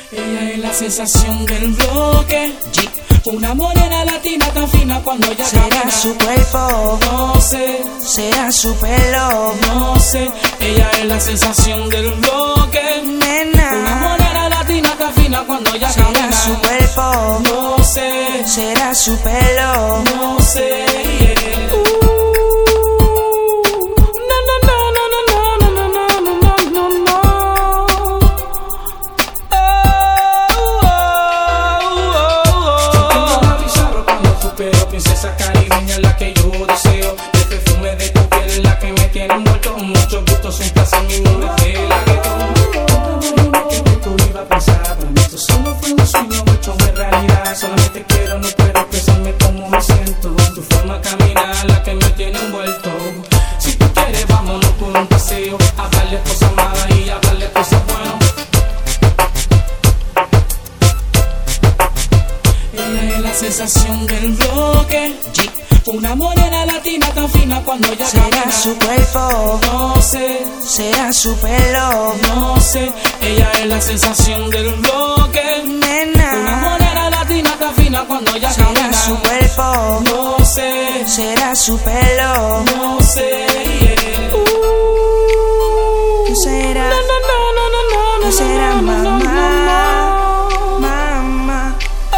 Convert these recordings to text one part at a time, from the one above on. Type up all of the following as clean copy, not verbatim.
Ella es la sensación del bloque. Una morena latina tan fina cuando ella ¿Será camina? su cuerpo? No sé. ¿Será su pelo? No sé. Ella es la sensación del bloque. Nena. Una morena latina tan fina cuando ella ¿Será camina? su cuerpo? No sé. ¿Será su pelo? No sé. Pero princesa caribeña es la que yo deseo. El perfume de tu piel es la que me tiene envuelto. Mucho gusto, sin placer, mi nombre es el reggaetón. Que tú iba a pensar, para mí esto solo fue un sueño hecho de realidad. Solamente quiero, no puedo expresarme como me siento. Tu forma de caminar la que me tiene envuelto. Si tú quieres, vámonos por un paseo. Hablarle cosas malas y hablarle cosas buenas. Ella es la sensación del bloque. Una morena latina tan fina cuando ella ¿Será camina? su cuerpo? No sé. ¿Será su pelo? No sé. Ella es la sensación del bloque. Nena. Una morena latina tan fina cuando ella ¿Será camina? su cuerpo? No sé. ¿Será su pelo? No sé. ¿Qué será? ¿Qué será, mamá? Mamá.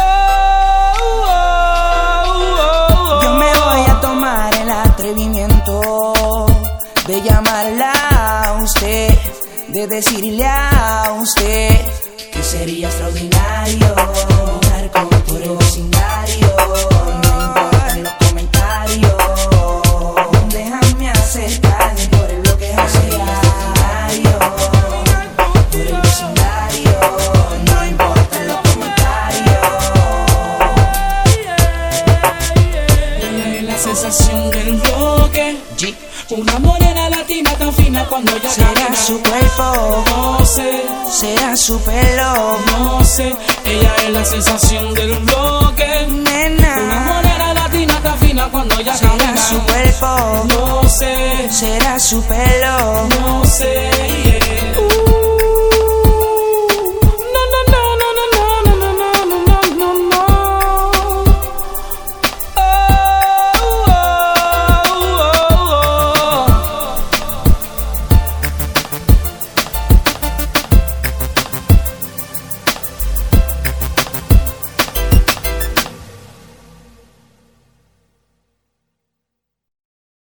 Yo me voy a tomar el atrevimiento de llamarla a usted, de decirle a usted que sería extraordinario andar con por el vecindario. No importan los comentarios, déjame acercarme por el bloque diario. Por el vecindario, no importan los comentarios. Ella es la sensación del bloque. Una morena latina tan fina cuando ella ¿Será camina? su cuerpo? No sé. ¿Será su pelo? No sé. Ella es la sensación del bloque. Una Nena. morena latina tan fina cuando ella ¿Será camina? su cuerpo? No sé. ¿Será su pelo? No sé.